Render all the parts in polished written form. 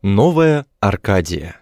Новая Аркадия.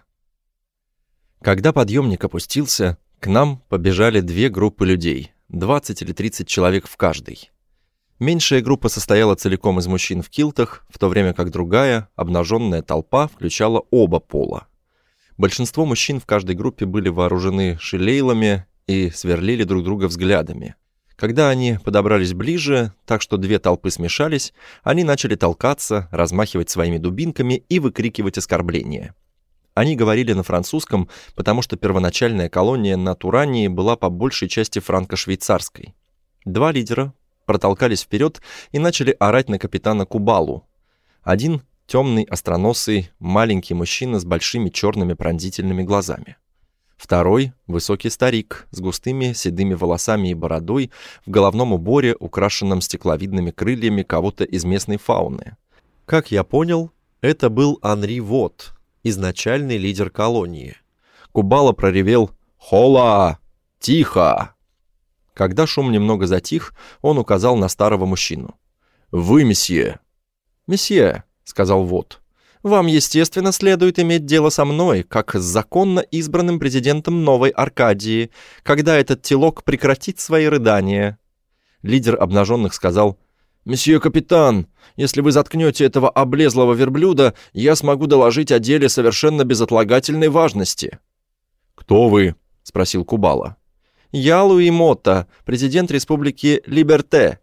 Когда подъемник опустился, к нам побежали две группы людей, 20 или 30 человек в каждой. Меньшая группа состояла целиком из мужчин в килтах, в то время как другая, обнаженная толпа, включала оба пола. Большинство мужчин в каждой группе были вооружены шилейлами и сверлили друг друга взглядами. Когда они подобрались ближе, так что две толпы смешались, они начали толкаться, размахивать своими дубинками и выкрикивать оскорбления. Они говорили на французском, потому что первоначальная колония на Турании была по большей части франко-швейцарской. Два лидера протолкались вперед и начали орать на капитана Кубалу. Один темный, остроносый, маленький мужчина с большими черными пронзительными глазами. Второй — высокий старик с густыми седыми волосами и бородой в головном уборе, украшенном стекловидными крыльями кого-то из местной фауны. Как я понял, это был Анри Вот, изначальный лидер колонии. Кубала проревел «Хола! Тихо!». Когда шум немного затих, он указал на старого мужчину. «Вы, месье!» «Месье», — сказал Вот, — «вам, естественно, следует иметь дело со мной, как с законно избранным президентом Новой Аркадии, когда этот телок прекратит свои рыдания». Лидер обнаженных сказал: «Месье капитан, если вы заткнете этого облезлого верблюда, я смогу доложить о деле совершенно безотлагательной важности». «Кто вы?» — спросил Кубала. «Я Луи Мотта, президент республики Либерте».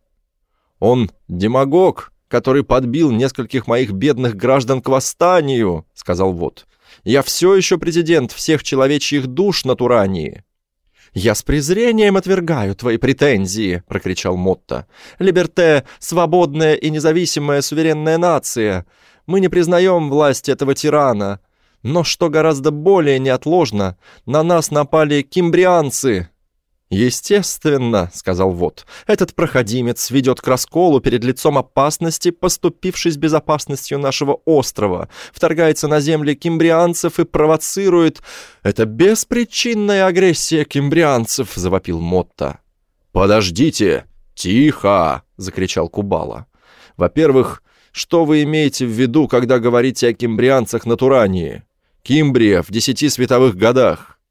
«Он демагог, который подбил нескольких моих бедных граждан к восстанию», — сказал Вот. «Я все еще президент всех человечьих душ на Турании». «Я с презрением отвергаю твои претензии», — прокричал Мотта. «Либерте — свободная и независимая суверенная нация. Мы не признаем власть этого тирана. Но, что гораздо более неотложно, на нас напали кимбрианцы». «Естественно», — сказал Вот, — «этот проходимец ведет к расколу перед лицом опасности, поступившись безопасностью нашего острова, вторгается на земли кимбрианцев и провоцирует...» «Это беспричинная агрессия кимбрианцев», — завопил Мотта. «Подождите! Тихо!» — закричал Кубала. «Во-первых, что вы имеете в виду, когда говорите о кимбрианцах на Турании? Кимбрия в 10 световых годах».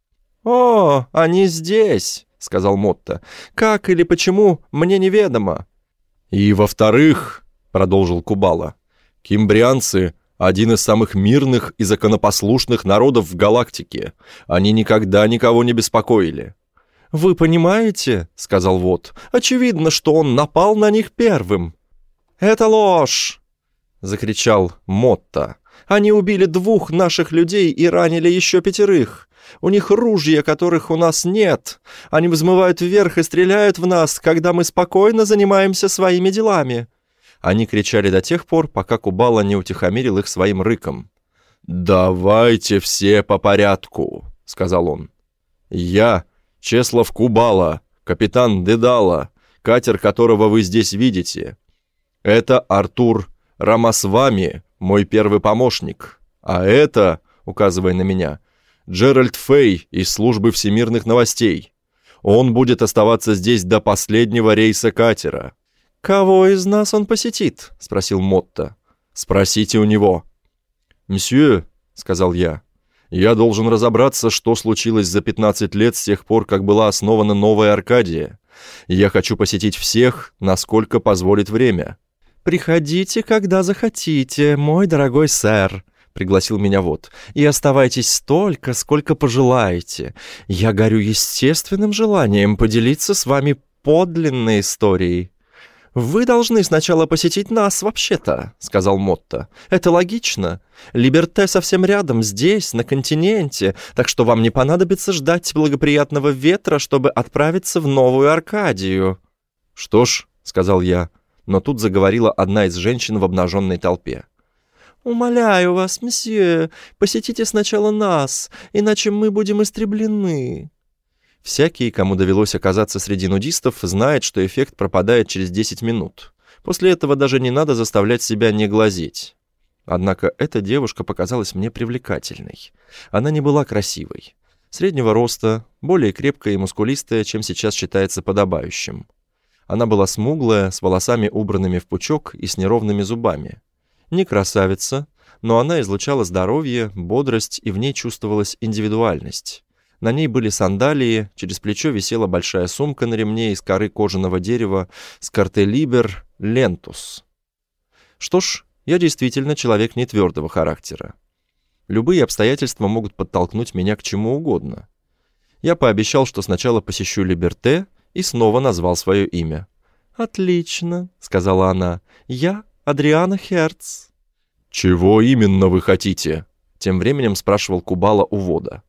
«О, они здесь», — сказал Мотта. «Как или почему, мне неведомо». «И во-вторых», — продолжил Кубала, — «кимбрианцы — один из самых мирных и законопослушных народов в галактике. Они никогда никого не беспокоили». «Вы понимаете», — сказал Вот, — «очевидно, что он напал на них первым». «Это ложь!» — закричал Мотта. «Они убили 2 наших людей и ранили еще 5. У них ружья, которых у нас нет. Они взмывают вверх и стреляют в нас, когда мы спокойно занимаемся своими делами». Они кричали до тех пор, пока Кубала не утихомирил их своим рыком. «Давайте все по порядку», — сказал он. «Я Чеслав Кубала, капитан Дедала, катер которого вы здесь видите. Это Артур Рамасвами, мой первый помощник. А это, указывая на меня, Джеральд Фей из службы всемирных новостей. Он будет оставаться здесь до последнего рейса катера». «Кого из нас он посетит?» — спросил Мотта. «Спросите у него». «Мсье», — сказал я должен разобраться, что случилось за 15 лет с тех пор, как была основана Новая Аркадия. Я хочу посетить всех, насколько позволит время». «Приходите, когда захотите, мой дорогой сэр», — пригласил меня Вот, — «и оставайтесь столько, сколько пожелаете. Я горю естественным желанием поделиться с вами подлинной историей». «Вы должны сначала посетить нас, вообще-то», — сказал Мотта. «Это логично. Либерте совсем рядом, здесь, на континенте, так что вам не понадобится ждать благоприятного ветра, чтобы отправиться в Новую Аркадию». «Что ж», — сказал я, но тут заговорила одна из женщин в обнаженной толпе. «Умоляю вас, месье, посетите сначала нас, иначе мы будем истреблены». Всякий, кому довелось оказаться среди нудистов, знает, что эффект пропадает через 10 минут. После этого даже не надо заставлять себя не глазеть. Однако эта девушка показалась мне привлекательной. Она не была красивой. Среднего роста, более крепкая и мускулистая, чем сейчас считается подобающим. Она была смуглая, с волосами убранными в пучок и с неровными зубами. Не красавица, но она излучала здоровье, бодрость, и в ней чувствовалась индивидуальность. На ней были сандалии, через плечо висела большая сумка на ремне из коры кожаного дерева «Скартелибер лентус». Что ж, я действительно человек нетвердого характера. Любые обстоятельства могут подтолкнуть меня к чему угодно. Я пообещал, что сначала посещу Либерте, и снова назвал свое имя. «Отлично», — сказала она, — «я Адриана Херц». «Чего именно вы хотите?» — тем временем спрашивал Кубала у Вода.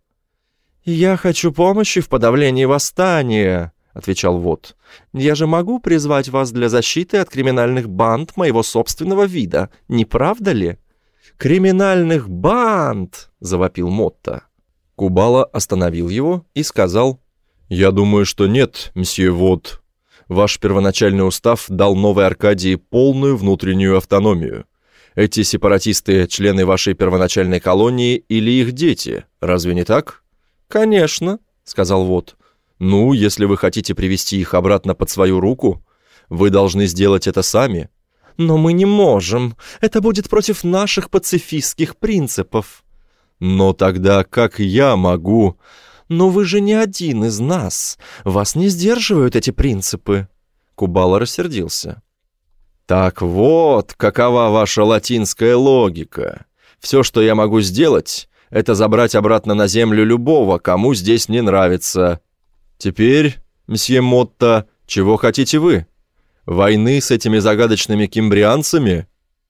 «Я хочу помощи в подавлении восстания», — отвечал Вод. «Я же могу призвать вас для защиты от криминальных банд моего собственного вида, не правда ли?» «Криминальных банд!» — завопил Мотта. Кубала остановил его и сказал: «Я думаю, что нет, мсье Вод. Ваш первоначальный устав дал Новой Аркадии полную внутреннюю автономию. Эти сепаратисты — члены вашей первоначальной колонии или их дети, разве не так?» «Конечно», — сказал Вод. «Ну, если вы хотите привести их обратно под свою руку, вы должны сделать это сами». «Но мы не можем. Это будет против наших пацифистских принципов». «Но тогда как я могу...» «Но вы же не один из нас. Вас не сдерживают эти принципы». Кубала рассердился. «Так вот, какова ваша латинская логика. Все, что я могу сделать, это забрать обратно на землю любого, кому здесь не нравится. Теперь, мсье Мотта, чего хотите вы? Войны с этими загадочными кимбрианцами?»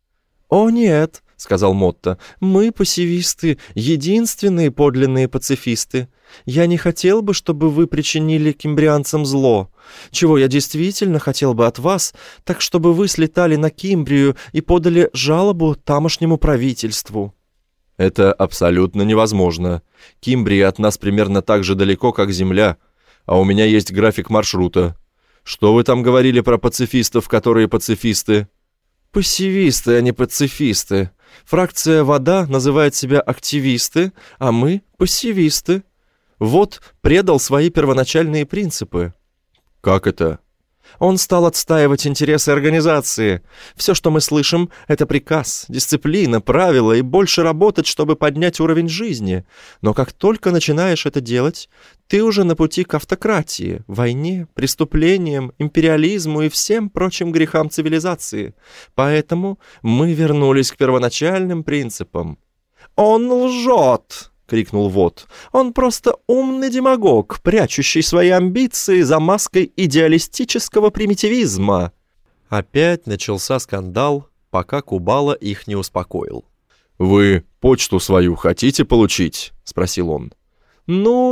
«О нет», — сказал Мотта, — «мы, пассивисты, единственные подлинные пацифисты. Я не хотел бы, чтобы вы причинили кимбрианцам зло. Чего я действительно хотел бы от вас, так чтобы вы слетали на Кимбрию и подали жалобу тамошнему правительству». «Это абсолютно невозможно. Кимбрия от нас примерно так же далеко, как Земля, а у меня есть график маршрута. Что вы там говорили про пацифистов, которые пацифисты?» «Пассивисты, а не пацифисты. Фракция «Вода» называет себя активисты, а мы — пассивисты. Вот предал свои первоначальные принципы». «Как это?» «Он стал отстаивать интересы организации. Все, что мы слышим, это приказ, дисциплина, правила и больше работать, чтобы поднять уровень жизни. Но как только начинаешь это делать, ты уже на пути к автократии, войне, преступлениям, империализму и всем прочим грехам цивилизации. Поэтому мы вернулись к первоначальным принципам». «Он лжет!» — крикнул Вод. «Он просто умный демагог, прячущий свои амбиции за маской идеалистического примитивизма». Опять начался скандал, пока Кубала их не успокоил. «Вы почту свою хотите получить?» — спросил он. «Ну,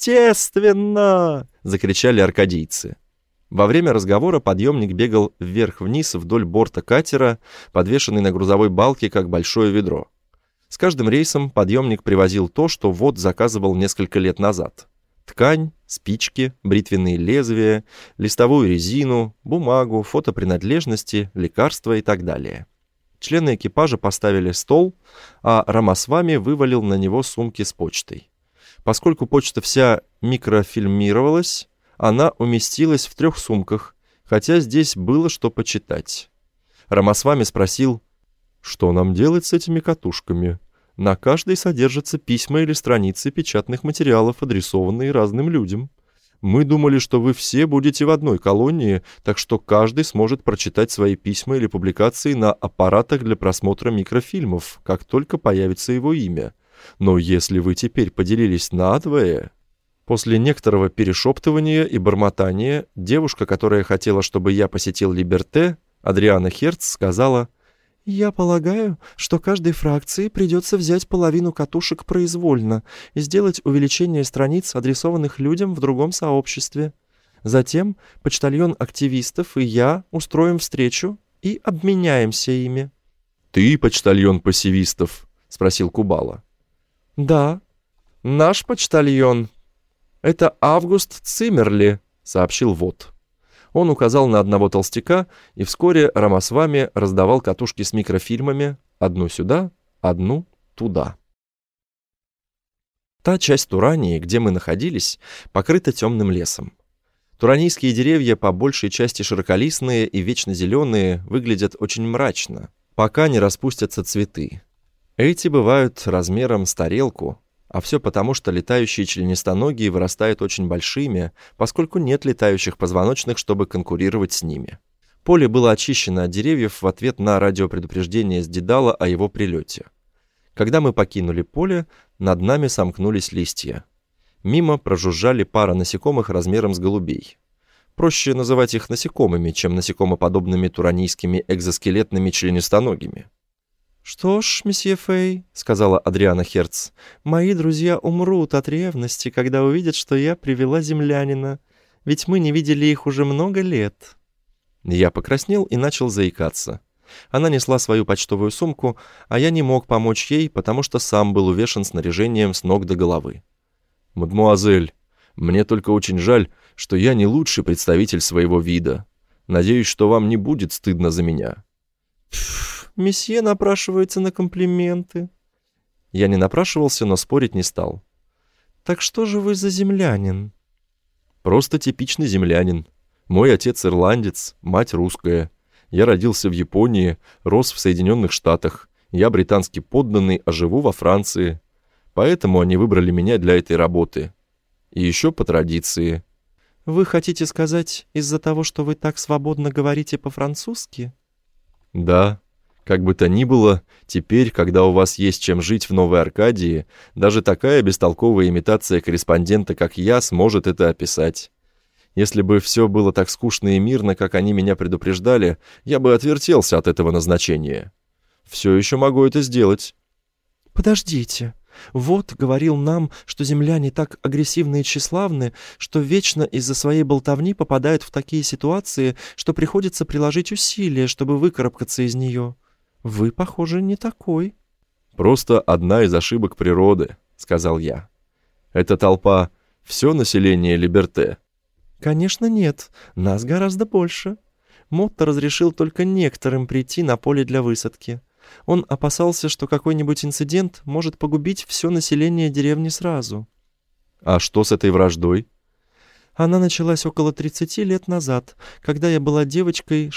естественно!» — закричали аркадийцы. Во время разговора подъемник бегал вверх-вниз вдоль борта катера, подвешенный на грузовой балке, как большое ведро. С каждым рейсом подъемник привозил то, что Вод заказывал несколько лет назад. Ткань, спички, бритвенные лезвия, листовую резину, бумагу, фотопринадлежности, лекарства и так далее. Члены экипажа поставили стол, а Рамасвами вывалил на него сумки с почтой. Поскольку почта вся микрофильмировалась, она уместилась в 3 сумках, хотя здесь было что почитать. Рамасвами спросил: «Что нам делать с этими катушками? На каждой содержатся письма или страницы печатных материалов, адресованные разным людям. Мы думали, что вы все будете в одной колонии, так что каждый сможет прочитать свои письма или публикации на аппаратах для просмотра микрофильмов, как только появится его имя. Но если вы теперь поделились надвое...» После некоторого перешептывания и бормотания девушка, которая хотела, чтобы я посетил Либерте, Адриана Херц, сказала: «Я полагаю, что каждой фракции придется взять половину катушек произвольно и сделать увеличение страниц, адресованных людям в другом сообществе. Затем почтальон активистов и я устроим встречу и обменяемся ими». «Ты почтальон пассивистов?» — спросил Кубала. «Да, наш почтальон. Это Август Циммерли», — сообщил Вод. Он указал на одного толстяка, и вскоре Рамасвами раздавал катушки с микрофильмами, одну сюда, одну туда. Та часть Турании, где мы находились, покрыта темным лесом. Туранийские деревья, по большей части широколистные и вечно зеленые, выглядят очень мрачно, пока не распустятся цветы. Эти бывают размером с тарелку, а все потому, что летающие членистоногие вырастают очень большими, поскольку нет летающих позвоночных, чтобы конкурировать с ними. Поле было очищено от деревьев в ответ на радиопредупреждение с Дедала о его прилете. Когда мы покинули поле, над нами сомкнулись листья. Мимо прожужжали пара насекомых размером с голубей. Проще называть их насекомыми, чем насекомоподобными туранийскими экзоскелетными членистоногими. «Что ж, месье Фей», — сказала Адриана Херц, — «мои друзья умрут от ревности, когда увидят, что я привела землянина, ведь мы не видели их уже много лет». Я покраснел и начал заикаться. Она несла свою почтовую сумку, а я не мог помочь ей, потому что сам был увешан снаряжением с ног до головы. «Мадемуазель, мне только очень жаль, что я не лучший представитель своего вида. Надеюсь, что вам не будет стыдно за меня». «Месье напрашивается на комплименты». Я не напрашивался, но спорить не стал. «Так что же вы за землянин?» «Просто типичный землянин. Мой отец ирландец, мать русская. Я родился в Японии, рос в Соединенных Штатах. Я британский подданный, а живу во Франции. Поэтому они выбрали меня для этой работы. И еще по традиции». «Вы хотите сказать, из-за того, что вы так свободно говорите по-французски?» «Да. Как бы то ни было, теперь, когда у вас есть чем жить в Новой Аркадии, даже такая бестолковая имитация корреспондента, как я, сможет это описать. Если бы все было так скучно и мирно, как они меня предупреждали, я бы отвертелся от этого назначения. Все еще могу это сделать». «Подождите. Вот говорил нам, что земляне так агрессивны и тщеславны, что вечно из-за своей болтовни попадают в такие ситуации, что приходится приложить усилия, чтобы выкарабкаться из нее. Вы, похоже, не такой». «Просто одна из ошибок природы», — сказал я. «Эта толпа — все население Либерте». «Конечно нет, нас гораздо больше. Мотто разрешил только некоторым прийти на поле для высадки. Он опасался, что какой-нибудь инцидент может погубить все население деревни сразу». «А что с этой враждой?» «Она началась около 30 лет назад, когда я была девочкой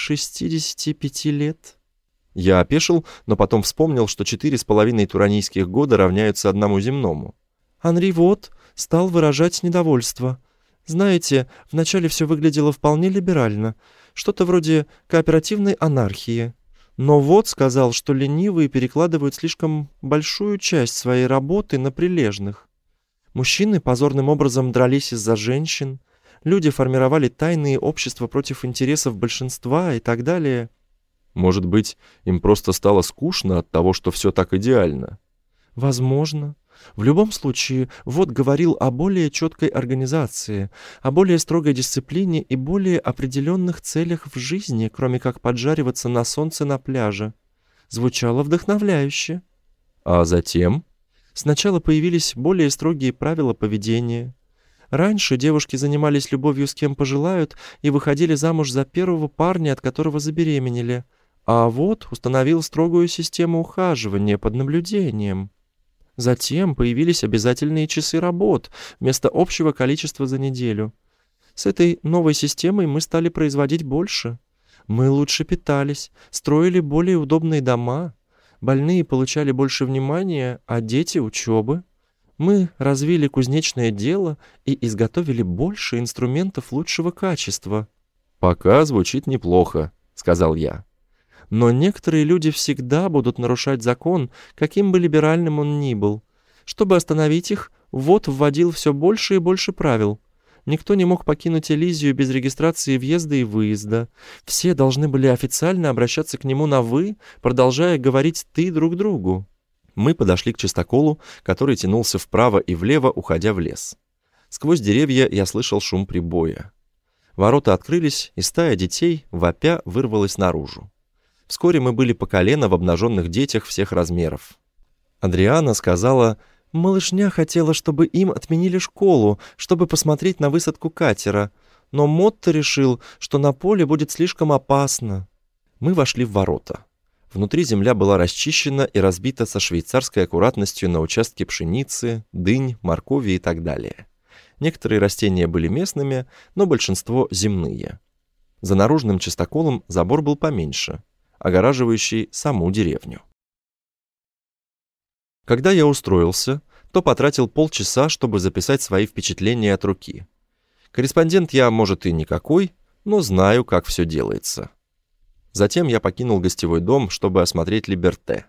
65 лет». Я опешил, но потом вспомнил, что 4,5 туранийских года равняются одному земному. Анри Вот стал выражать недовольство. Знаете, вначале все выглядело вполне либерально, что-то вроде кооперативной анархии. Но Вот сказал, что ленивые перекладывают слишком большую часть своей работы на прилежных. Мужчины позорным образом дрались из-за женщин, люди формировали тайные общества против интересов большинства и так далее. Может быть, им просто стало скучно от того, что все так идеально? Возможно. В любом случае, Вот говорил о более четкой организации, о более строгой дисциплине и более определенных целях в жизни, кроме как поджариваться на солнце на пляже. Звучало вдохновляюще. А затем? Сначала появились более строгие правила поведения. Раньше девушки занимались любовью с кем пожелают и выходили замуж за первого парня, от которого забеременели. А Вот установил строгую систему ухаживания под наблюдением. Затем появились обязательные часы работ вместо общего количества за неделю. С этой новой системой мы стали производить больше. Мы лучше питались, строили более удобные дома, больные получали больше внимания, а дети — учебы. Мы развили кузнечное дело и изготовили больше инструментов лучшего качества. «Пока звучит неплохо», — сказал я. Но некоторые люди всегда будут нарушать закон, каким бы либеральным он ни был. Чтобы остановить их, Вот вводил все больше и больше правил. Никто не мог покинуть Элизию без регистрации въезда и выезда. Все должны были официально обращаться к нему на «вы», продолжая говорить «ты» друг другу. Мы подошли к чистоколу, который тянулся вправо и влево, уходя в лес. Сквозь деревья я слышал шум прибоя. Ворота открылись, и стая детей, вопя, вырвалась наружу. Вскоре мы были по колено в обнаженных детях всех размеров. Адриана сказала: «Малышня хотела, чтобы им отменили школу, чтобы посмотреть на высадку катера, но Мотто решил, что на поле будет слишком опасно». Мы вошли в ворота. Внутри земля была расчищена и разбита со швейцарской аккуратностью на участке пшеницы, дынь, моркови и так далее. Некоторые растения были местными, но большинство земные. За наружным чистоколом забор был поменьше, огораживающий саму деревню. Когда я устроился, то потратил полчаса, чтобы записать свои впечатления от руки. Корреспондент я, может, и никакой, но знаю, как все делается. Затем я покинул гостевой дом, чтобы осмотреть Либерте.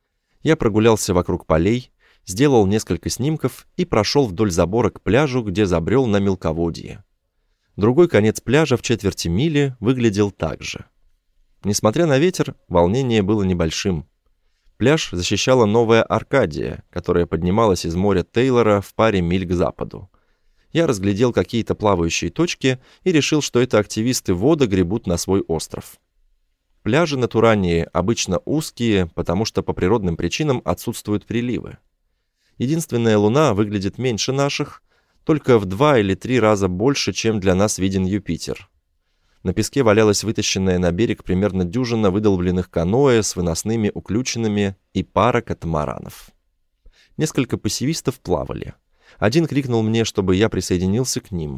Я прогулялся вокруг полей, сделал несколько снимков и прошел вдоль забора к пляжу, где забрел на мелководье. Другой конец пляжа в четверти мили выглядел так же. Несмотря на ветер, волнение было небольшим. Пляж защищала новая Аркадия, которая поднималась из моря Тейлора в паре миль к западу. Я разглядел какие-то плавающие точки и решил, что это активисты ВОДА гребут на свой остров. Пляжи на Турании обычно узкие, потому что по природным причинам отсутствуют приливы. Единственная луна выглядит меньше наших, только в 2 или 3 раза больше, чем для нас виден Юпитер. На песке валялась вытащенная на берег примерно дюжина выдолбленных каноэ с выносными уключенными и пара катамаранов. Несколько пассивистов плавали. Один крикнул мне, чтобы я присоединился к ним.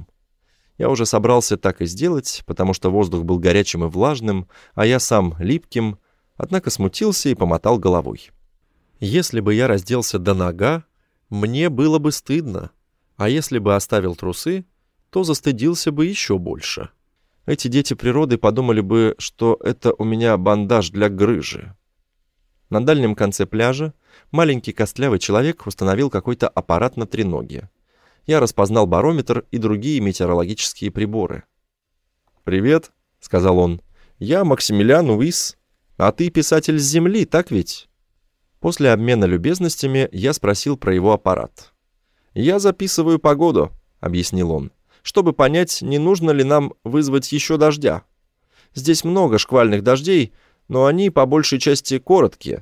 Я уже собрался так и сделать, потому что воздух был горячим и влажным, а я сам липким, однако смутился и помотал головой. Если бы я разделся до нога, мне было бы стыдно, а если бы оставил трусы, то застыдился бы еще больше. Эти дети природы подумали бы, что это у меня бандаж для грыжи. На дальнем конце пляжа маленький костлявый человек установил какой-то аппарат на треноге. Я распознал барометр и другие метеорологические приборы. «Привет», — сказал он, — «я Максимилиан Уис, а ты писатель с Земли, так ведь?» После обмена любезностями я спросил про его аппарат. «Я записываю погоду», — объяснил он, «чтобы понять, не нужно ли нам вызвать еще дождя. Здесь много шквальных дождей, но они по большей части короткие.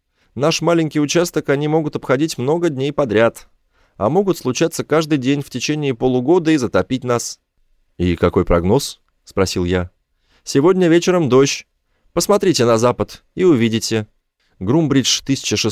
Наш маленький участок они могут обходить много дней подряд, а могут случаться каждый день в течение полугода и затопить нас». «И какой прогноз?» — спросил я. «Сегодня вечером дождь. Посмотрите на запад и увидите». Грумбридж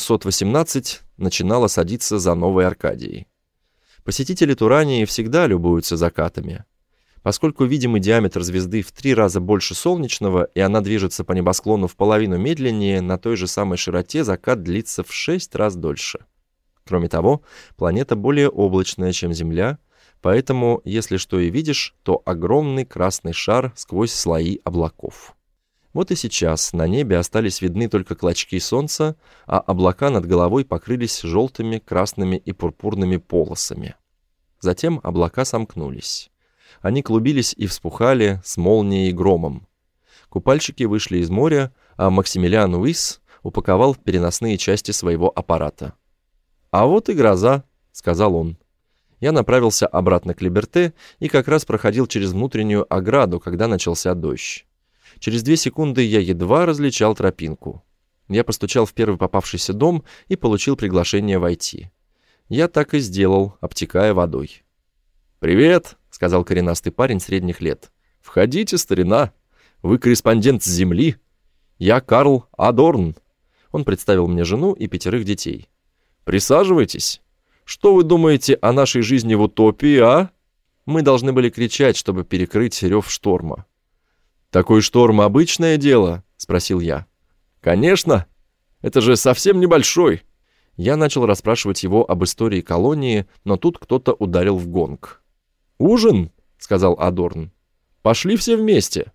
1618 начинала садиться за Новой Аркадией. Посетители Турании всегда любуются закатами. Поскольку видимый диаметр звезды в 3 раза больше солнечного, и она движется по небосклону в половину медленнее, на той же самой широте закат длится в 6 раз дольше. Кроме того, планета более облачная, чем Земля, поэтому, если что и видишь, то огромный красный шар сквозь слои облаков. Вот и сейчас на небе остались видны только клочки солнца, а облака над головой покрылись желтыми, красными и пурпурными полосами. Затем облака сомкнулись. Они клубились и вспухали с молнией и громом. Купальщики вышли из моря, а Максимилиан Уис упаковал в переносные части своего аппарата. «А вот и гроза», — сказал он. Я направился обратно к Либерте и как раз проходил через внутреннюю ограду, когда начался дождь. Через 2 секунды я едва различал тропинку. Я постучал в первый попавшийся дом и получил приглашение войти. Я так и сделал, обтекая водой. «Привет», — сказал коренастый парень средних лет. «Входите, старина. Вы корреспондент с Земли. Я Карл Адорн». Он представил мне жену и 5 детей. «Присаживайтесь. Что вы думаете о нашей жизни в утопии, а?» Мы должны были кричать, чтобы перекрыть рев шторма. «Такой шторм — обычное дело?» — спросил я. «Конечно. Это же совсем небольшой». Я начал расспрашивать его об истории колонии, но тут кто-то ударил в гонг. «Ужин?» — сказал Адорн. «Пошли все вместе».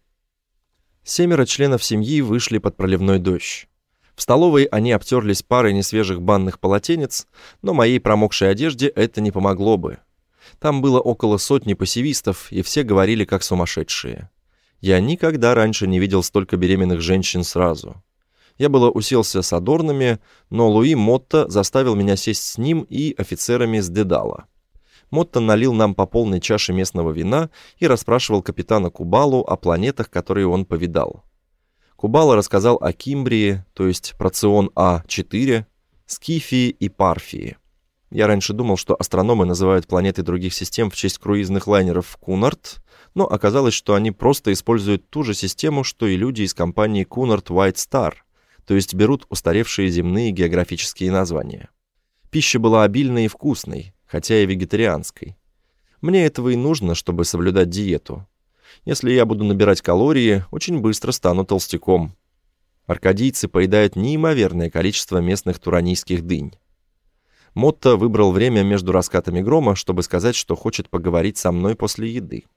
7 членов семьи вышли под проливной дождь. В столовой они обтерлись парой несвежих банных полотенец, но моей промокшей одежде это не помогло бы. Там было около 100 пассивистов, и все говорили как сумасшедшие. Я никогда раньше не видел столько беременных женщин сразу. Я было уселся с Адорнами, но Луи Мотто заставил меня сесть с ним и офицерами с Дедала. Мотто налил нам по полной чаше местного вина и расспрашивал капитана Кубалу о планетах, которые он повидал. Кубала рассказал о Кимбрии, то есть Процион А4, Скифии и Парфии. Я раньше думал, что астрономы называют планеты других систем в честь круизных лайнеров Кунард, но оказалось, что они просто используют ту же систему, что и люди из компании Cunard White Star, то есть берут устаревшие земные географические названия. Пища была обильной и вкусной, хотя и вегетарианской. Мне этого и нужно, чтобы соблюдать диету. Если я буду набирать калории, очень быстро стану толстяком. Аркадийцы поедают неимоверное количество местных туранийских дынь. Мотто выбрал время между раскатами грома, чтобы сказать, что хочет поговорить со мной после еды.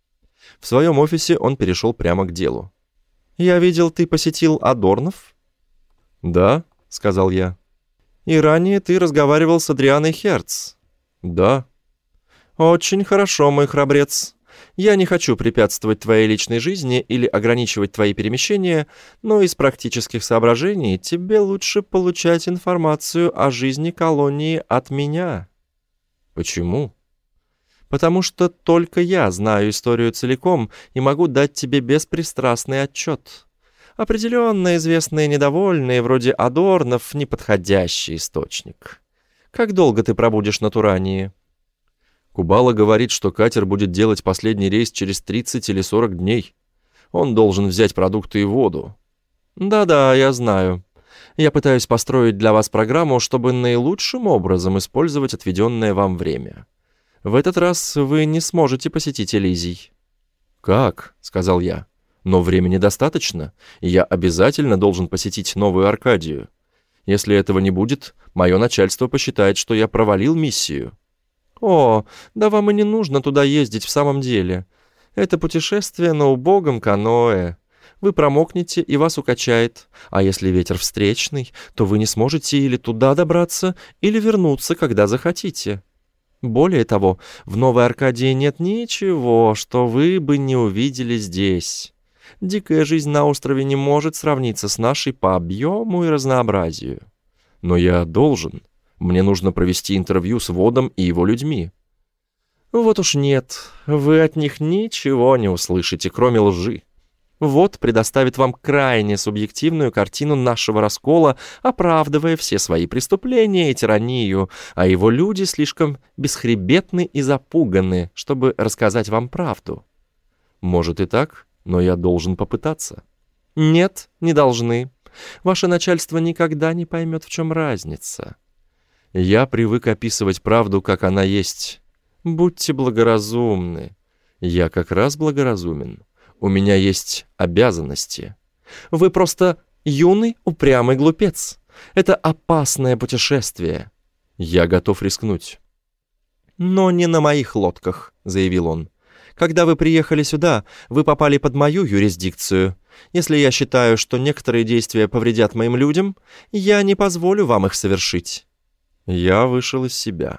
В своем офисе он перешел прямо к делу. «Я видел, ты посетил Адорнов?» «Да», — сказал я. «И ранее ты разговаривал с Адрианой Херц?» «Да». «Очень хорошо, мой храбрец. Я не хочу препятствовать твоей личной жизни или ограничивать твои перемещения, но из практических соображений тебе лучше получать информацию о жизни колонии от меня». «Почему?» «Потому что только я знаю историю целиком и могу дать тебе беспристрастный отчет. Определенно известные недовольные, вроде Адорнов, неподходящий источник. Как долго ты пробудешь на Турании?» «Кубала говорит, что катер будет делать последний рейс через 30 или 40 дней. Он должен взять продукты и воду». «Да-да, я знаю. Я пытаюсь построить для вас программу, чтобы наилучшим образом использовать отведенное вам время. В этот раз вы не сможете посетить Элизий». «Как?» — сказал я. «Но времени достаточно, и я обязательно должен посетить Новую Аркадию. Если этого не будет, мое начальство посчитает, что я провалил миссию». «О, да вам и не нужно туда ездить в самом деле. Это путешествие на убогом каноэ. Вы промокнете и вас укачает, а если ветер встречный, то вы не сможете или туда добраться, или вернуться, когда захотите. Более того, в Новой Аркадии нет ничего, что вы бы не увидели здесь. Дикая жизнь на острове не может сравниться с нашей по объему и разнообразию». «Но я должен. Мне нужно провести интервью с Водом и его людьми». «Вот уж нет, вы от них ничего не услышите, кроме лжи. Вод предоставит вам крайне субъективную картину нашего раскола, оправдывая все свои преступления и тиранию, а его люди слишком бесхребетны и запуганы, чтобы рассказать вам правду». «Может и так, но я должен попытаться». «Нет, не должны. Ваше начальство никогда не поймет, в чем разница». «Я привык описывать правду, как она есть. Будьте благоразумны». «Я как раз благоразумен. У меня есть обязанности». «Вы просто юный, упрямый глупец. Это опасное путешествие». «Я готов рискнуть». «Но не на моих лодках», — заявил он. «Когда вы приехали сюда, вы попали под мою юрисдикцию. Если я считаю, что некоторые действия повредят моим людям, я не позволю вам их совершить». Я вышел из себя.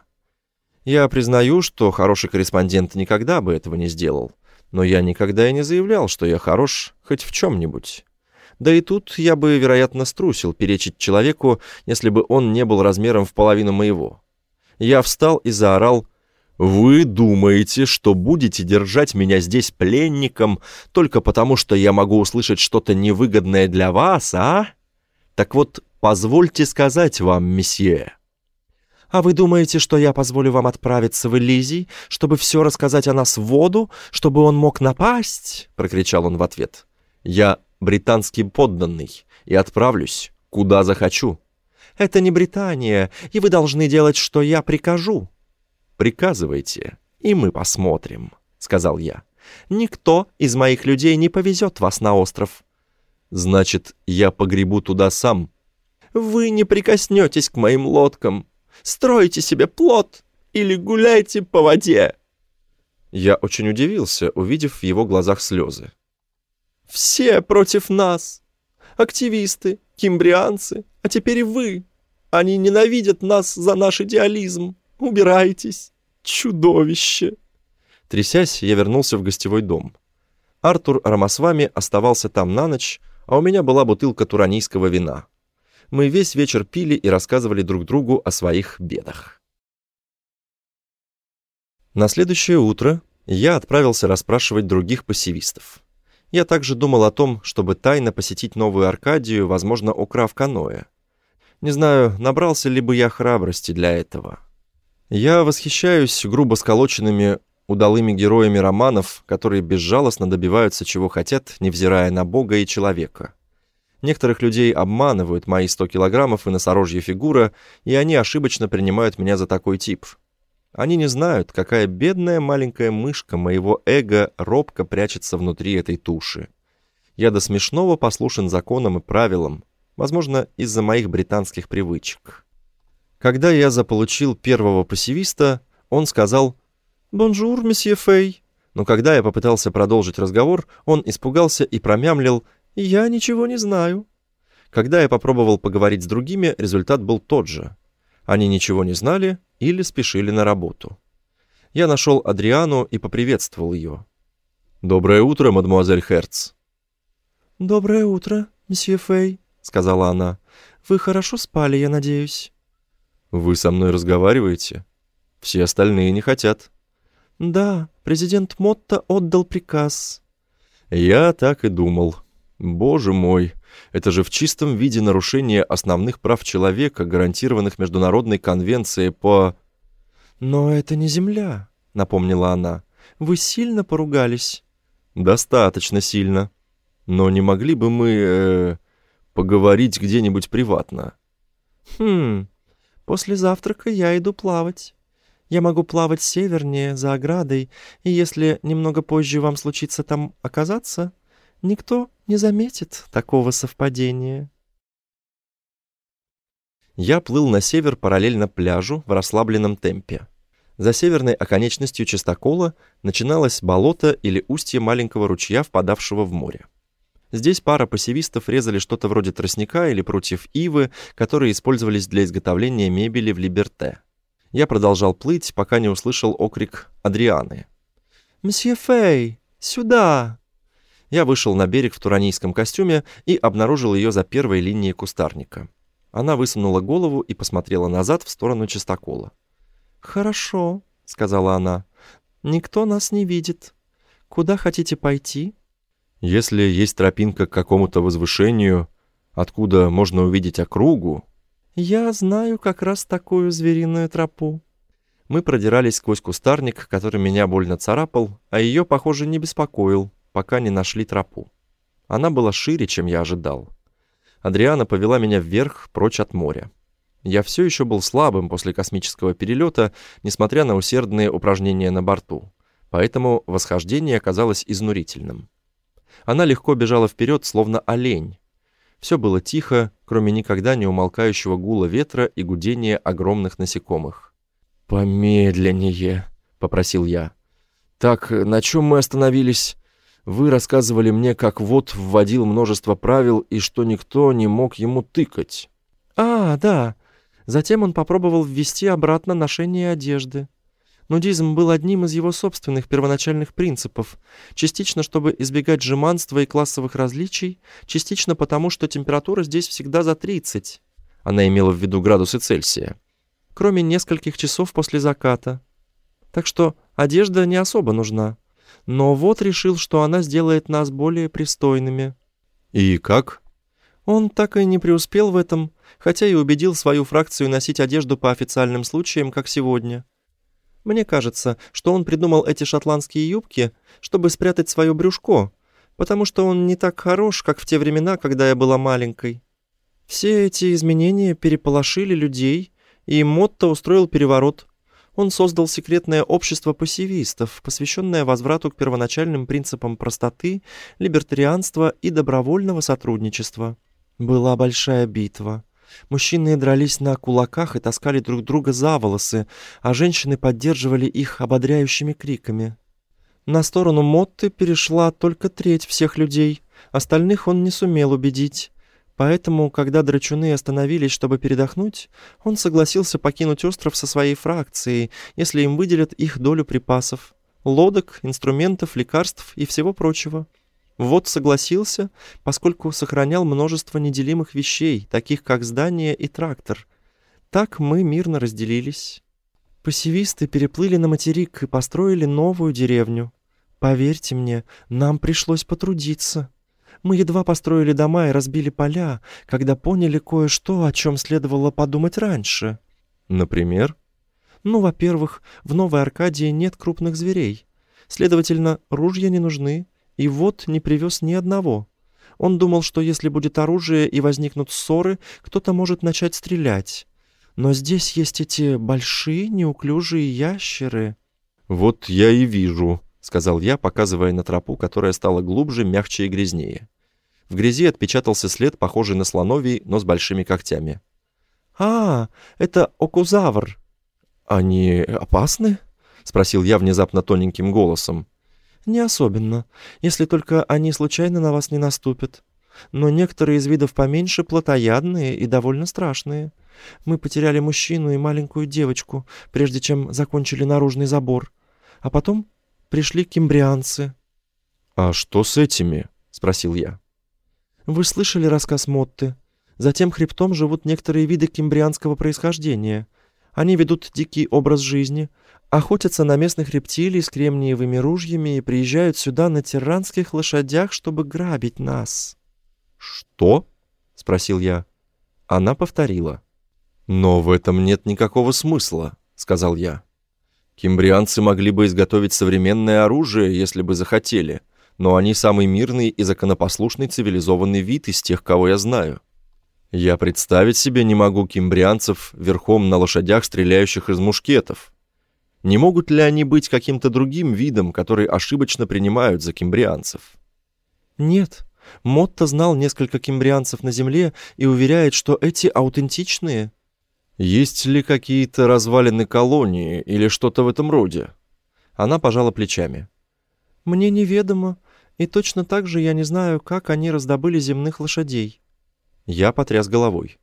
Я признаю, что хороший корреспондент никогда бы этого не сделал, но я никогда и не заявлял, что я хорош хоть в чем-нибудь. Да и тут я бы, вероятно, струсил перечить человеку, если бы он не был размером в половину моего. Я встал и заорал: «Вы думаете, что будете держать меня здесь пленником только потому, что я могу услышать что-то невыгодное для вас, а? Так вот, позвольте сказать вам, месье». «А вы думаете, что я позволю вам отправиться в Элизий, чтобы все рассказать о нас Воду, чтобы он мог напасть?» — прокричал он в ответ. «Я британский подданный и отправлюсь, куда захочу». «Это не Британия, и вы должны делать, что я прикажу». «Приказывайте, и мы посмотрим», — сказал я. «Никто из моих людей не повезет вас на остров». «Значит, я погребу туда сам». «Вы не прикоснетесь к моим лодкам. Стройте себе плот или гуляйте по воде». Я очень удивился, увидев в его глазах слезы. «Все против нас. Активисты, кимбрианцы, а теперь и вы. Они ненавидят нас за наш идеализм. Убирайтесь, чудовище!» Трясясь, я вернулся в гостевой дом. Артур Рамасвами оставался там на ночь, а у меня была бутылка туранийского вина. Мы весь вечер пили и рассказывали друг другу о своих бедах. На следующее утро я отправился расспрашивать других пассивистов. Я также думал о том, чтобы тайно посетить Новую Аркадию, возможно, украв каноэ. Не знаю, набрался ли бы я храбрости для этого. Я восхищаюсь грубо сколоченными удалыми героями романов, которые безжалостно добиваются чего хотят, невзирая на Бога и человека. Некоторых людей обманывают мои 100 килограммов и носорожья фигура, и они ошибочно принимают меня за такой тип. Они не знают, какая бедная маленькая мышка моего эго робко прячется внутри этой туши. Я до смешного послушен законам и правилам, возможно, из-за моих британских привычек. Когда я заполучил первого пассивиста, он сказал «Бонжур, месье Фей». Но когда я попытался продолжить разговор, он испугался и промямлил «Я ничего не знаю». Когда я попробовал поговорить с другими, результат был тот же. Они ничего не знали или спешили на работу. Я нашел Адриану и поприветствовал ее. «Доброе утро, мадемуазель Херц». «Доброе утро, месье Фей», — сказала она. «Вы хорошо спали, я надеюсь?» «Вы со мной разговариваете? Все остальные не хотят». «Да, президент Мотто отдал приказ». «Я так и думал. Боже мой, это же в чистом виде нарушение основных прав человека, гарантированных Международной конвенцией по...» «Но это не земля», — напомнила она. «Вы сильно поругались?» «Достаточно сильно. Но не могли бы мы, поговорить где-нибудь приватно?» После завтрака я иду плавать. Я могу плавать севернее, за оградой, и если немного позже вам случится там оказаться, никто не заметит такого совпадения». Я плыл на север параллельно пляжу в расслабленном темпе. За северной оконечностью чистокола начиналось болото или устье маленького ручья, впадавшего в море. Здесь пара пассивистов резали что-то вроде тростника или прутьев ивы, которые использовались для изготовления мебели в Либерте. Я продолжал плыть, пока не услышал окрик Адрианы. «Мсье Фей, сюда!» Я вышел на берег в туранийском костюме и обнаружил ее за первой линией кустарника. Она высунула голову и посмотрела назад в сторону чистокола. «Хорошо», — сказала она. «Никто нас не видит. Куда хотите пойти?» «Если есть тропинка к какому-то возвышению, откуда можно увидеть округу...» «Я знаю как раз такую звериную тропу». Мы продирались сквозь кустарник, который меня больно царапал, а ее, похоже, не беспокоил, пока не нашли тропу. Она была шире, чем я ожидал. Адриана повела меня вверх, прочь от моря. Я все еще был слабым после космического перелета, несмотря на усердные упражнения на борту, поэтому восхождение оказалось изнурительным. Она легко бежала вперед, словно олень. Все было тихо, кроме никогда не умолкающего гула ветра и гудения огромных насекомых. «Помедленнее», — попросил я. «Так, на чем мы остановились? Вы рассказывали мне, как Вот вводил множество правил и что никто не мог ему тыкать». Да. Затем он попробовал ввести обратно ношение одежды. Нудизм был одним из его собственных первоначальных принципов, частично чтобы избегать жеманства и классовых различий, частично потому, что температура здесь всегда за 30. Она имела в виду градусы Цельсия. Кроме нескольких часов после заката. Так что одежда не особо нужна. Но вот решил, что она сделает нас более пристойными. И как? Он так и не преуспел в этом, хотя и убедил свою фракцию носить одежду по официальным случаям, как сегодня. Мне кажется, что он придумал эти шотландские юбки, чтобы спрятать свое брюшко, потому что он не так хорош, как в те времена, когда я была маленькой. Все эти изменения переполошили людей, и Мотто устроил переворот. Он создал секретное общество пассивистов, посвященное возврату к первоначальным принципам простоты, либертарианства и добровольного сотрудничества. Была большая битва. Мужчины дрались на кулаках и таскали друг друга за волосы, а женщины поддерживали их ободряющими криками. На сторону Мотты перешла только треть всех людей, остальных он не сумел убедить. Поэтому, когда драчуны остановились, чтобы передохнуть, он согласился покинуть остров со своей фракцией, если им выделят их долю припасов, лодок, инструментов, лекарств и всего прочего. Вот согласился, поскольку сохранял множество неделимых вещей, таких как здание и трактор. Так мы мирно разделились. Пассивисты переплыли на материк и построили новую деревню. Поверьте мне, нам пришлось потрудиться. Мы едва построили дома и разбили поля, когда поняли кое-что, о чем следовало подумать раньше. Например? Во-первых, в Новой Аркадии нет крупных зверей. Следовательно, ружья не нужны. И вот не привез ни одного. Он думал, что если будет оружие и возникнут ссоры, кто-то может начать стрелять. Но здесь есть эти большие неуклюжие ящеры. «Вот я и вижу», — сказал я, показывая на тропу, которая стала глубже, мягче и грязнее. В грязи отпечатался след, похожий на слоновий, но с большими когтями. «А, это окузавр». «Они опасны?» — спросил я внезапно тоненьким голосом. «Не особенно, если только они случайно на вас не наступят. Но некоторые из видов поменьше плотоядные и довольно страшные. Мы потеряли мужчину и маленькую девочку, прежде чем закончили наружный забор. А потом пришли кимбрианцы». «А что с этими?» — спросил я. «Вы слышали рассказ Мотты? За тем хребтом живут некоторые виды кимбрианского происхождения. Они ведут дикий образ жизни, охотятся на местных рептилий с кремниевыми ружьями и приезжают сюда на тирранских лошадях, чтобы грабить нас». «Что?» — спросил я. Она повторила. «Но в этом нет никакого смысла», — сказал я. «Кимбрианцы могли бы изготовить современное оружие, если бы захотели, но они самый мирный и законопослушный цивилизованный вид из тех, кого я знаю. Я представить себе не могу кимбрианцев верхом на лошадях, стреляющих из мушкетов. Не могут ли они быть каким-то другим видом, который ошибочно принимают за кимбрианцев?» «Нет, Мотто знал несколько кимбрианцев на земле и уверяет, что эти аутентичные». «Есть ли какие-то развалины колонии или что-то в этом роде?» Она пожала плечами. «Мне неведомо, и точно так же я не знаю, как они раздобыли земных лошадей». Я потряс головой.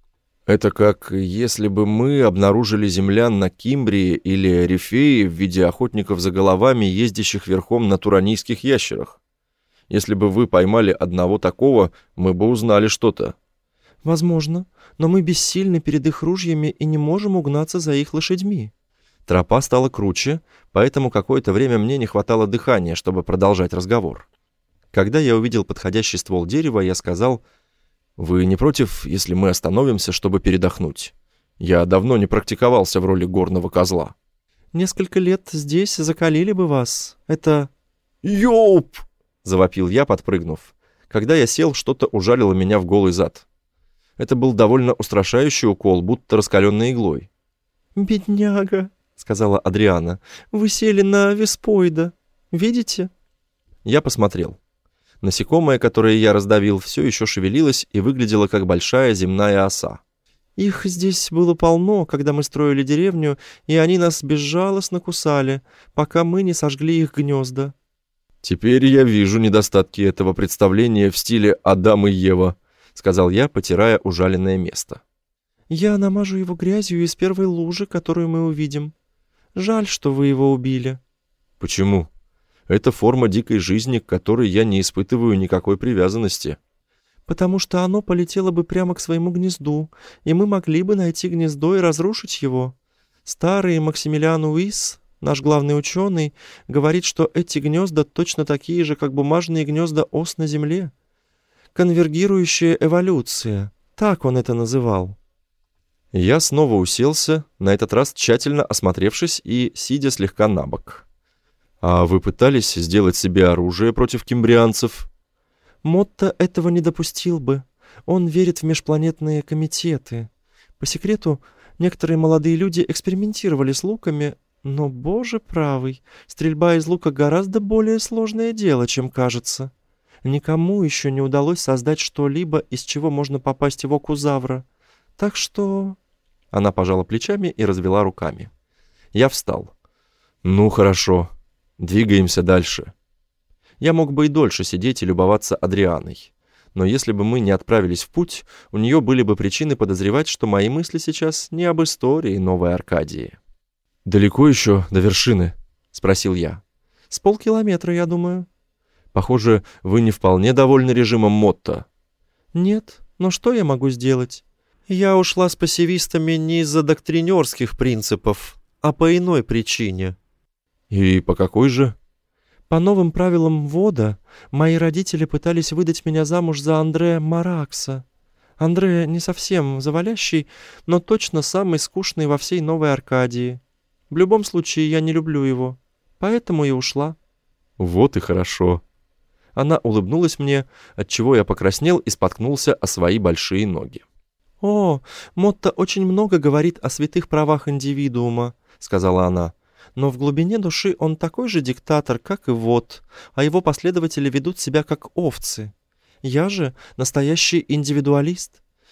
«Это как если бы мы обнаружили землян на Кимбрии или Рифее в виде охотников за головами, ездящих верхом на туранийских ящерах. Если бы вы поймали одного такого, мы бы узнали что-то». «Возможно, но мы бессильны перед их ружьями и не можем угнаться за их лошадьми». Тропа стала круче, поэтому какое-то время мне не хватало дыхания, чтобы продолжать разговор. Когда я увидел подходящий ствол дерева, я сказал: «Вы не против, если мы остановимся, чтобы передохнуть? Я давно не практиковался в роли горного козла». «Несколько лет здесь закалили бы вас. Это...» «Ёуп!» — завопил я, подпрыгнув. Когда я сел, что-то ужалило меня в голый зад. Это был довольно устрашающий укол, будто раскаленной иглой. «Бедняга», — сказала Адриана, — «вы сели на веспоида. Видите?» Я посмотрел. Насекомое, которое я раздавил, все еще шевелилось и выглядело как большая земная оса. «Их здесь было полно, когда мы строили деревню, и они нас безжалостно кусали, пока мы не сожгли их гнезда». «Теперь я вижу недостатки этого представления в стиле «Адам и Ева», — сказал я, потирая ужаленное место. «Я намажу его грязью из первой лужи, которую мы увидим. Жаль, что вы его убили». «Почему? Это форма дикой жизни, к которой я не испытываю никакой привязанности». «Потому что оно полетело бы прямо к своему гнезду, и мы могли бы найти гнездо и разрушить его. Старый Максимилиан Уис, наш главный ученый, говорит, что эти гнезда точно такие же, как бумажные гнезда ос на земле. Конвергирующая эволюция, так он это называл». Я снова уселся, на этот раз тщательно осмотревшись и сидя слегка набок. «А вы пытались сделать себе оружие против кимбрианцев?» «Мотто этого не допустил бы. Он верит в межпланетные комитеты. По секрету, некоторые молодые люди экспериментировали с луками, но, боже правый, стрельба из лука гораздо более сложное дело, чем кажется. Никому еще не удалось создать что-либо, из чего можно попасть в окузавра. Так что...» Она пожала плечами и развела руками. Я встал. «Ну, хорошо. Двигаемся дальше». Я мог бы и дольше сидеть и любоваться Адрианой. Но если бы мы не отправились в путь, у нее были бы причины подозревать, что мои мысли сейчас не об истории Новой Аркадии. «Далеко еще до вершины?» — спросил я. «С полкилометра, я думаю». «Похоже, вы не вполне довольны режимом Мотто». «Нет, но что я могу сделать? Я ушла с пассивистами не из-за доктринерских принципов, а по иной причине». «И по какой же?» «По новым правилам ввода мои родители пытались выдать меня замуж за Андре Маракса. Андре не совсем завалящий, но точно самый скучный во всей Новой Аркадии. В любом случае я не люблю его, поэтому и ушла». «Вот и хорошо». Она улыбнулась мне, отчего я покраснел и споткнулся о свои большие ноги. «О, Мотто очень много говорит о святых правах индивидуума», — сказала она. «Но в глубине души он такой же диктатор, как и Вод, а его последователи ведут себя как овцы. Я же настоящий индивидуалист.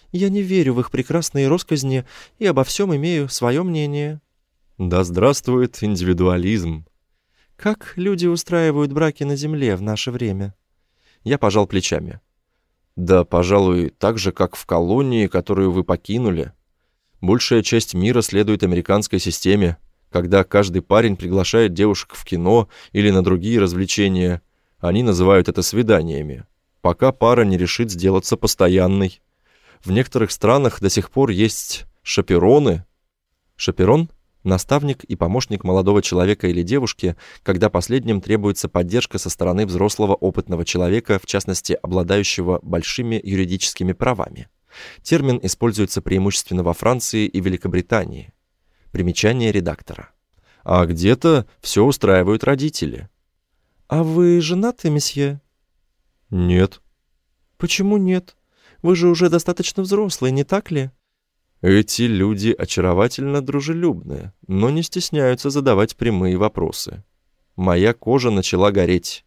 Я не верю в их прекрасные россказни и обо всем имею свое мнение». Да здравствует индивидуализм. «Как люди устраивают браки на земле в наше время?» Я пожал плечами. Да, пожалуй, так же, как в колонии, которую вы покинули. Большая часть мира следует американской системе, когда каждый парень приглашает девушек в кино или на другие развлечения. Они называют это свиданиями, пока пара не решит сделаться постоянной. В некоторых странах до сих пор есть шапероны. Шаперон — наставник и помощник молодого человека или девушки, когда последним требуется поддержка со стороны взрослого опытного человека, в частности, обладающего большими юридическими правами. Термин используется преимущественно во Франции и Великобритании. Примечание редактора. А где-то все устраивают родители. «А вы женаты, месье?» Нет. «Почему нет? Вы же уже достаточно взрослый, не так ли?» Эти люди очаровательно дружелюбные, но не стесняются задавать прямые вопросы. Моя кожа начала гореть.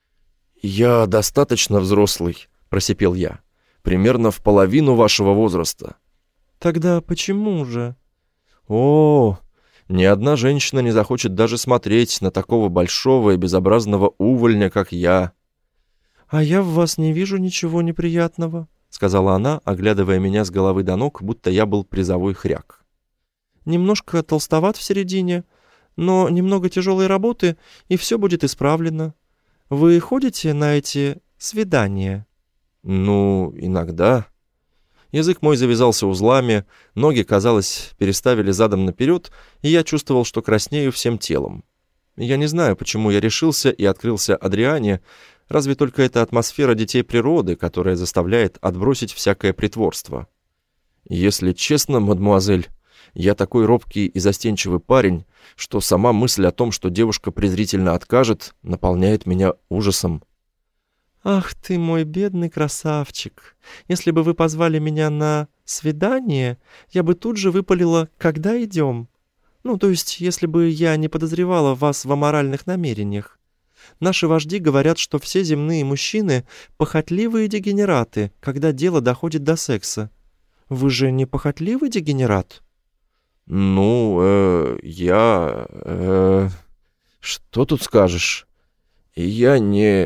«Я достаточно взрослый», — просипел я. «Примерно в половину вашего возраста». «Тогда почему же?» «О, ни одна женщина не захочет даже смотреть на такого большого и безобразного увольня, как я». «А я в вас не вижу ничего неприятного», — сказала она, оглядывая меня с головы до ног, будто я был призовой хряк. «Немножко толстоват в середине, но немного тяжелой работы, и все будет исправлено. Вы ходите на эти свидания?» «Ну, иногда». Язык мой завязался узлами, ноги, казалось, переставили задом наперед, и я чувствовал, что краснею всем телом. Я не знаю, почему я решился и открылся Адриане, разве только это атмосфера детей природы, которая заставляет отбросить всякое притворство. Если честно, мадмуазель, я такой робкий и застенчивый парень, что сама мысль о том, что девушка презрительно откажет, наполняет меня ужасом. «Ах ты мой бедный красавчик! Если бы вы позвали меня на свидание, я бы тут же выпалила «когда идем?». Ну, то есть, если бы я не подозревала вас в аморальных намерениях. Наши вожди говорят, что все земные мужчины — похотливые дегенераты, когда дело доходит до секса. Вы же не похотливый дегенерат?» «Ну, что тут скажешь? Я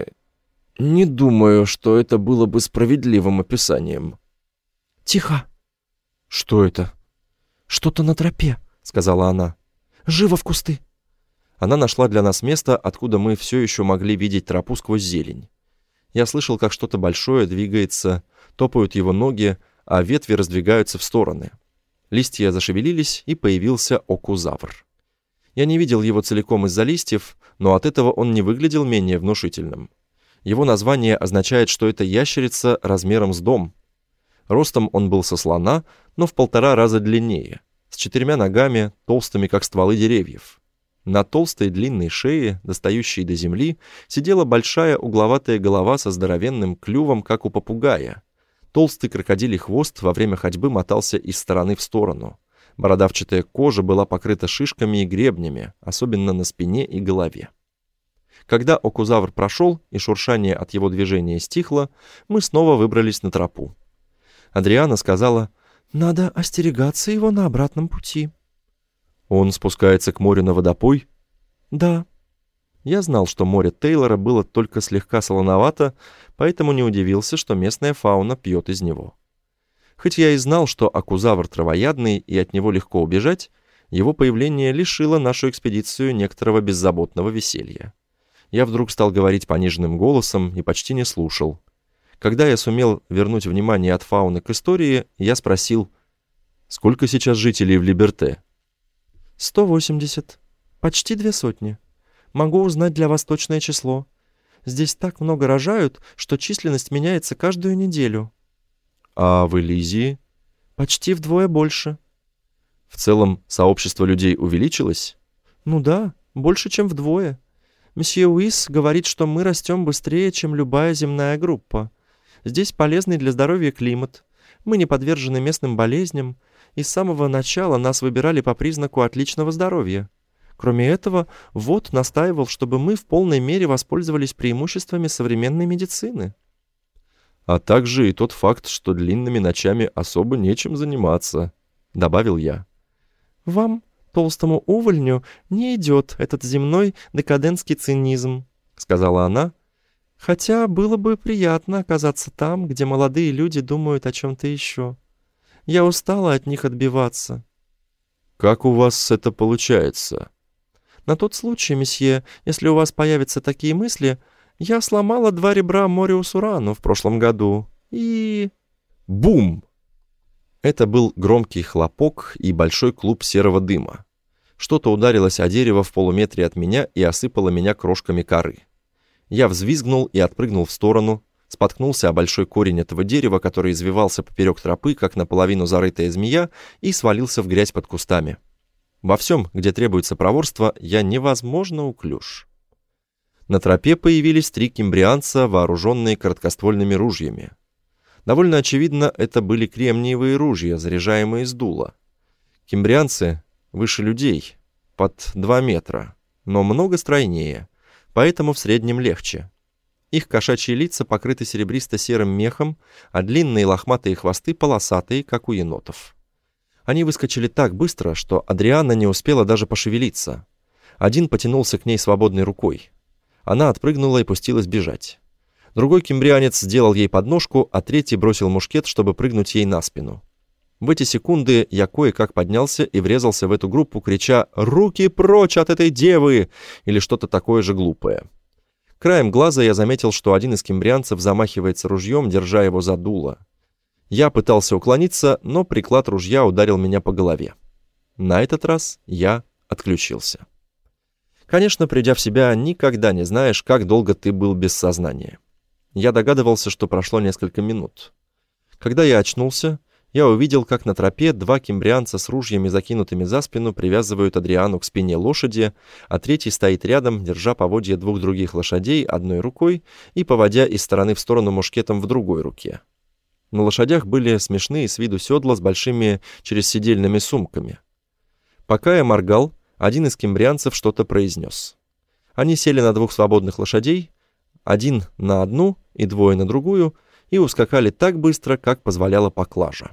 не думаю, что это было бы справедливым описанием». «Тихо!» «Что это?» «Что-то на тропе», — сказала она. «Живо в кусты!» Она нашла для нас место, откуда мы все еще могли видеть тропу сквозь зелень. Я слышал, как что-то большое двигается, топают его ноги, а ветви раздвигаются в стороны. Листья зашевелились, и появился окузавр. Я не видел его целиком из-за листьев, но от этого он не выглядел менее внушительным. Его название означает, что это ящерица размером с дом. Ростом он был со слона, но в 1,5 раза длиннее, с 4 ногами, толстыми, как стволы деревьев. На толстой длинной шее, достающей до земли, сидела большая угловатая голова со здоровенным клювом, как у попугая. Толстый крокодилий хвост во время ходьбы мотался из стороны в сторону. Бородавчатая кожа была покрыта шишками и гребнями, особенно на спине и голове. Когда окузавр прошел и шуршание от его движения стихло, мы снова выбрались на тропу. Адриана сказала: «Надо остерегаться его на обратном пути». «Он спускается к морю на водопой?» «Да». Я знал, что море Тейлора было только слегка солоновато, поэтому не удивился, что местная фауна пьет из него. Хоть я и знал, что окузавр травоядный и от него легко убежать, его появление лишило нашу экспедицию некоторого беззаботного веселья. Я вдруг стал говорить пониженным голосом и почти не слушал. Когда я сумел вернуть внимание от фауны к истории, я спросил: «Сколько сейчас жителей в Либерте?» 180. Почти 200. Могу узнать для вас точное число. Здесь так много рожают, что численность меняется каждую неделю». «А в Элизии?» «Почти вдвое больше». «В целом сообщество людей увеличилось?» «Ну да, больше, чем вдвое. Месье Уис говорит, что мы растем быстрее, чем любая земная группа. Здесь полезный для здоровья климат. Мы не подвержены местным болезням, и с самого начала нас выбирали по признаку отличного здоровья. Кроме этого, ВОД настаивал, чтобы мы в полной мере воспользовались преимуществами современной медицины». «А также и тот факт, что длинными ночами особо нечем заниматься», — добавил я. «Вам, толстому увольню, не идет этот земной декадентский цинизм», — сказала она, «хотя было бы приятно оказаться там, где молодые люди думают о чем-то еще. Я устала от них отбиваться». «Как у вас это получается?» «На тот случай, месье, если у вас появятся такие мысли, я сломала 2 ребра Мориус Урану в прошлом году, и...» Бум! Это был громкий хлопок и большой клуб серого дыма. Что-то ударилось о дерево в полуметре от меня и осыпало меня крошками коры. Я взвизгнул и отпрыгнул в сторону, споткнулся о большой корень этого дерева, который извивался поперек тропы, как наполовину зарытая змея, и свалился в грязь под кустами. Во всем, где требуется проворство, я невозможно уклюж. На тропе появились 3 кимбрианца, вооруженные короткоствольными ружьями. Довольно очевидно, это были кремниевые ружья, заряжаемые с дула. Кимбрианцы выше людей, под 2 метра, но много стройнее, поэтому в среднем легче. Их кошачьи лица покрыты серебристо-серым мехом, а длинные лохматые хвосты полосатые, как у енотов. Они выскочили так быстро, что Адриана не успела даже пошевелиться. Один потянулся к ней свободной рукой. Она отпрыгнула и пустилась бежать. Другой кимбрианец сделал ей подножку, а третий бросил мушкет, чтобы прыгнуть ей на спину. В эти секунды я кое-как поднялся и врезался в эту группу, крича «Руки прочь от этой девы!» или что-то такое же глупое. Краем глаза я заметил, что один из кимбрианцев замахивается ружьем, держа его за дуло. Я пытался уклониться, но приклад ружья ударил меня по голове. На этот раз я отключился. Конечно, придя в себя, никогда не знаешь, как долго ты был без сознания. Я догадывался, что прошло несколько минут. Когда я очнулся, я увидел, как на тропе 2 кимбрианца с ружьями, закинутыми за спину, привязывают Адриану к спине лошади, а третий стоит рядом, держа поводья 2 других лошадей одной рукой и поводя из стороны в сторону мушкетом в другой руке. На лошадях были смешные с виду седла с большими черезседельными сумками. Пока я моргал, один из кимбрианцев что-то произнес. Они сели на 2 свободных лошадей, один на одну и 2 на другую, и ускакали так быстро, как позволяла поклажа.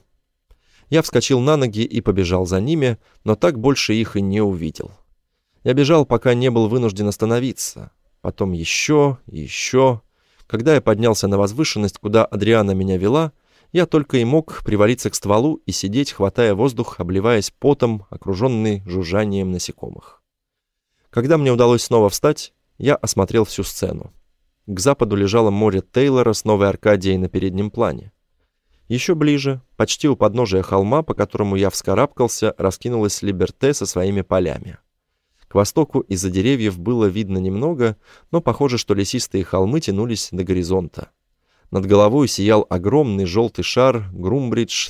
Я вскочил на ноги и побежал за ними, но так больше их и не увидел. Я бежал, пока не был вынужден остановиться. Потом еще и еще. Когда я поднялся на возвышенность, куда Адриана меня вела, я только и мог привалиться к стволу и сидеть, хватая воздух, обливаясь потом, окруженный жужжанием насекомых. Когда мне удалось снова встать, я осмотрел всю сцену. К западу лежало море Тейлора с Новой Аркадией на переднем плане. Еще ближе, почти у подножия холма, по которому я вскарабкался, раскинулась Либерте со своими полями. К востоку из-за деревьев было видно немного, но похоже, что лесистые холмы тянулись до горизонта. Над головой сиял огромный желтый шар Грумбридж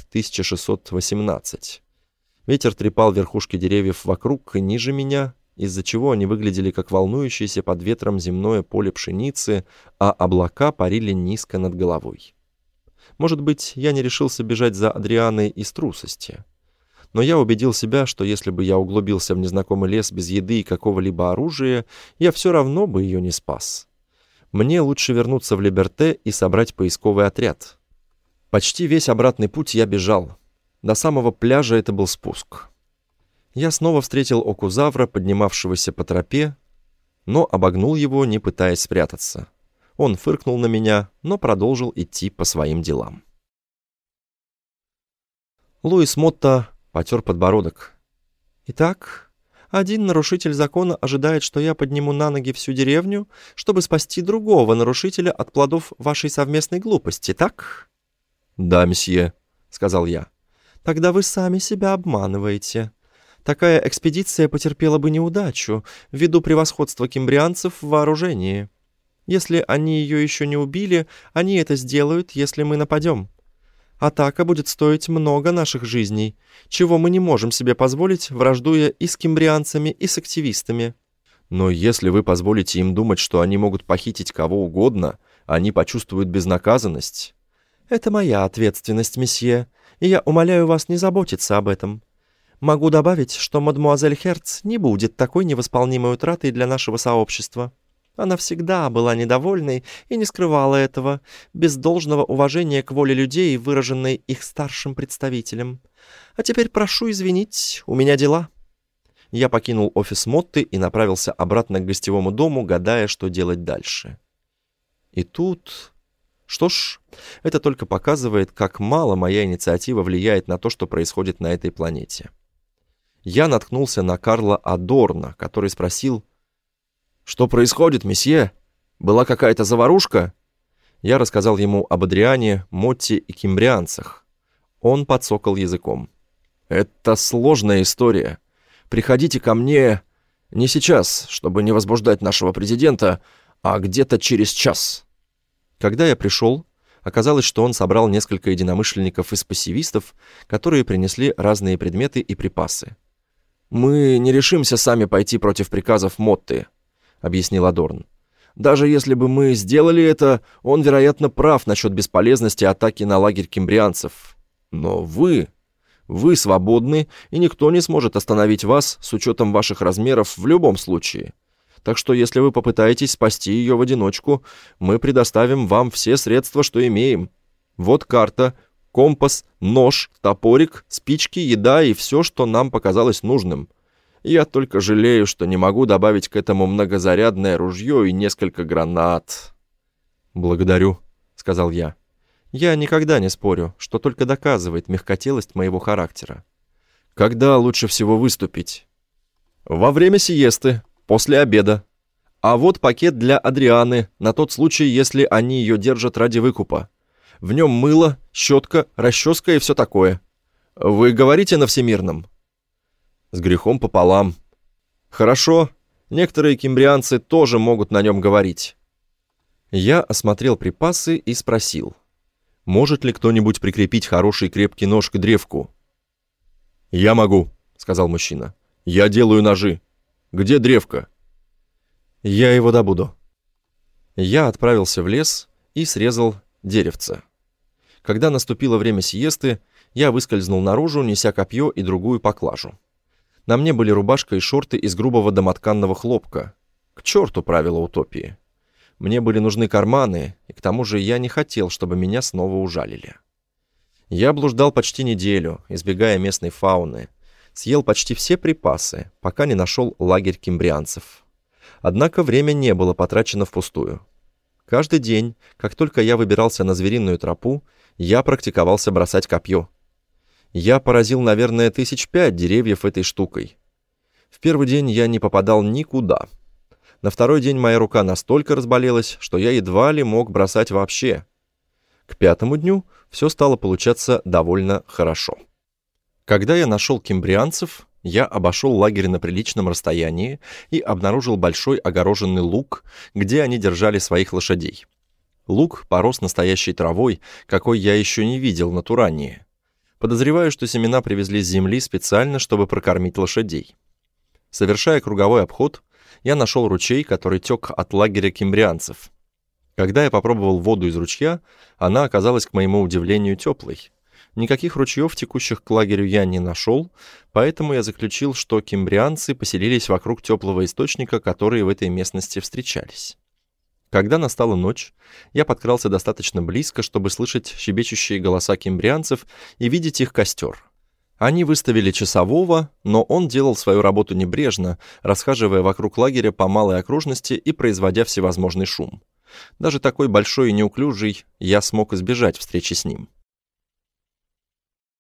1618. Ветер трепал верхушки деревьев вокруг и ниже меня, из-за чего они выглядели как волнующееся под ветром земное поле пшеницы, а облака парили низко над головой. Может быть, я не решился бежать за Адрианой из трусости. Но я убедил себя, что если бы я углубился в незнакомый лес без еды и какого-либо оружия, я все равно бы ее не спас. Мне лучше вернуться в Либерте и собрать поисковый отряд. Почти весь обратный путь я бежал. До самого пляжа это был спуск. Я снова встретил окузавра, поднимавшегося по тропе, но обогнул его, не пытаясь спрятаться. Он фыркнул на меня, но продолжил идти по своим делам. Луис Мотта потер подбородок. «Итак, один нарушитель закона ожидает, что я подниму на ноги всю деревню, чтобы спасти другого нарушителя от плодов вашей совместной глупости, так?» «Да, месье», — сказал я. «Тогда вы сами себя обманываете. Такая экспедиция потерпела бы неудачу ввиду превосходства кимбрианцев в вооружении. Если они ее еще не убили, они это сделают, если мы нападем. Атака будет стоить много наших жизней, чего мы не можем себе позволить, враждуя и с кимбрианцами, и с активистами». «Но если вы позволите им думать, что они могут похитить кого угодно, они почувствуют безнаказанность». «Это моя ответственность, месье, и я умоляю вас не заботиться об этом. Могу добавить, что мадемуазель Херц не будет такой невосполнимой утратой для нашего сообщества. Она всегда была недовольной и не скрывала этого, без должного уважения к воле людей, выраженной их старшим представителем. А теперь прошу извинить, у меня дела». Я покинул офис Мотты и направился обратно к гостевому дому, гадая, что делать дальше. И тут... Что ж, это только показывает, как мало моя инициатива влияет на то, что происходит на этой планете. Я наткнулся на Карла Адорна, который спросил: «Что происходит, месье? Была какая-то заварушка?» Я рассказал ему об Адриане, Мотте и кимбрианцах. Он подсокал языком. «Это сложная история. Приходите ко мне не сейчас, чтобы не возбуждать нашего президента, а где-то через час». Когда я пришел, оказалось, что он собрал несколько единомышленников из пассивистов, которые принесли разные предметы и припасы. «Мы не решимся сами пойти против приказов Мотты», — объяснил Адорн. «Даже если бы мы сделали это, он, вероятно, прав насчет бесполезности атаки на лагерь кимбрианцев. Но вы свободны, и никто не сможет остановить вас с учетом ваших размеров в любом случае. Так что если вы попытаетесь спасти ее в одиночку, мы предоставим вам все средства, что имеем. Вот карта, компас, нож, топорик, спички, еда и все, что нам показалось нужным. Я только жалею, что не могу добавить к этому многозарядное ружье и несколько гранат». «Благодарю», — сказал я. «Я никогда не спорю, что только доказывает мягкотелость моего характера». «Когда лучше всего выступить?» «Во время сиесты. После обеда. А вот пакет для Адрианы, на тот случай, если они ее держат ради выкупа. В нем мыло, щетка, расческа и все такое. Вы говорите на всемирном?» «С грехом пополам». «Хорошо, некоторые кимбрианцы тоже могут на нем говорить». Я осмотрел припасы и спросил: «Может ли кто-нибудь прикрепить хороший крепкий нож к древку?» «Я могу», — сказал мужчина. «Я делаю ножи. Где древко?» «Я его добуду». Я отправился в лес и срезал деревце. Когда наступило время сиесты, я выскользнул наружу, неся копье и другую поклажу. На мне были рубашка и шорты из грубого домотканного хлопка. К черту правила утопии. Мне были нужны карманы, и к тому же я не хотел, чтобы меня снова ужалили. Я блуждал почти неделю, избегая местной фауны. Съел почти все припасы, пока не нашел лагерь кимбрианцев. Однако время не было потрачено впустую. Каждый день, как только я выбирался на звериную тропу, я практиковался бросать копье. Я поразил, наверное, 5 деревьев этой штукой. В первый день я не попадал никуда. На второй день моя рука настолько разболелась, что я едва ли мог бросать вообще. К 5-му дню все стало получаться довольно хорошо. Когда я нашел кимбрианцев, я обошел лагерь на приличном расстоянии и обнаружил большой огороженный луг, где они держали своих лошадей. Луг порос настоящей травой, какой я еще не видел на Турании. Подозреваю, что семена привезли с земли специально, чтобы прокормить лошадей. Совершая круговой обход, я нашел ручей, который тек от лагеря кимбрианцев. Когда я попробовал воду из ручья, она оказалась, к моему удивлению, теплой. Никаких ручьев, текущих к лагерю, я не нашел, поэтому я заключил, что кимбрианцы поселились вокруг теплого источника, которые в этой местности встречались. Когда настала ночь, я подкрался достаточно близко, чтобы слышать щебечущие голоса кимбрианцев и видеть их костер. Они выставили часового, но он делал свою работу небрежно, расхаживая вокруг лагеря по малой окружности и производя всевозможный шум. Даже такой большой и неуклюжий я смог избежать встречи с ним.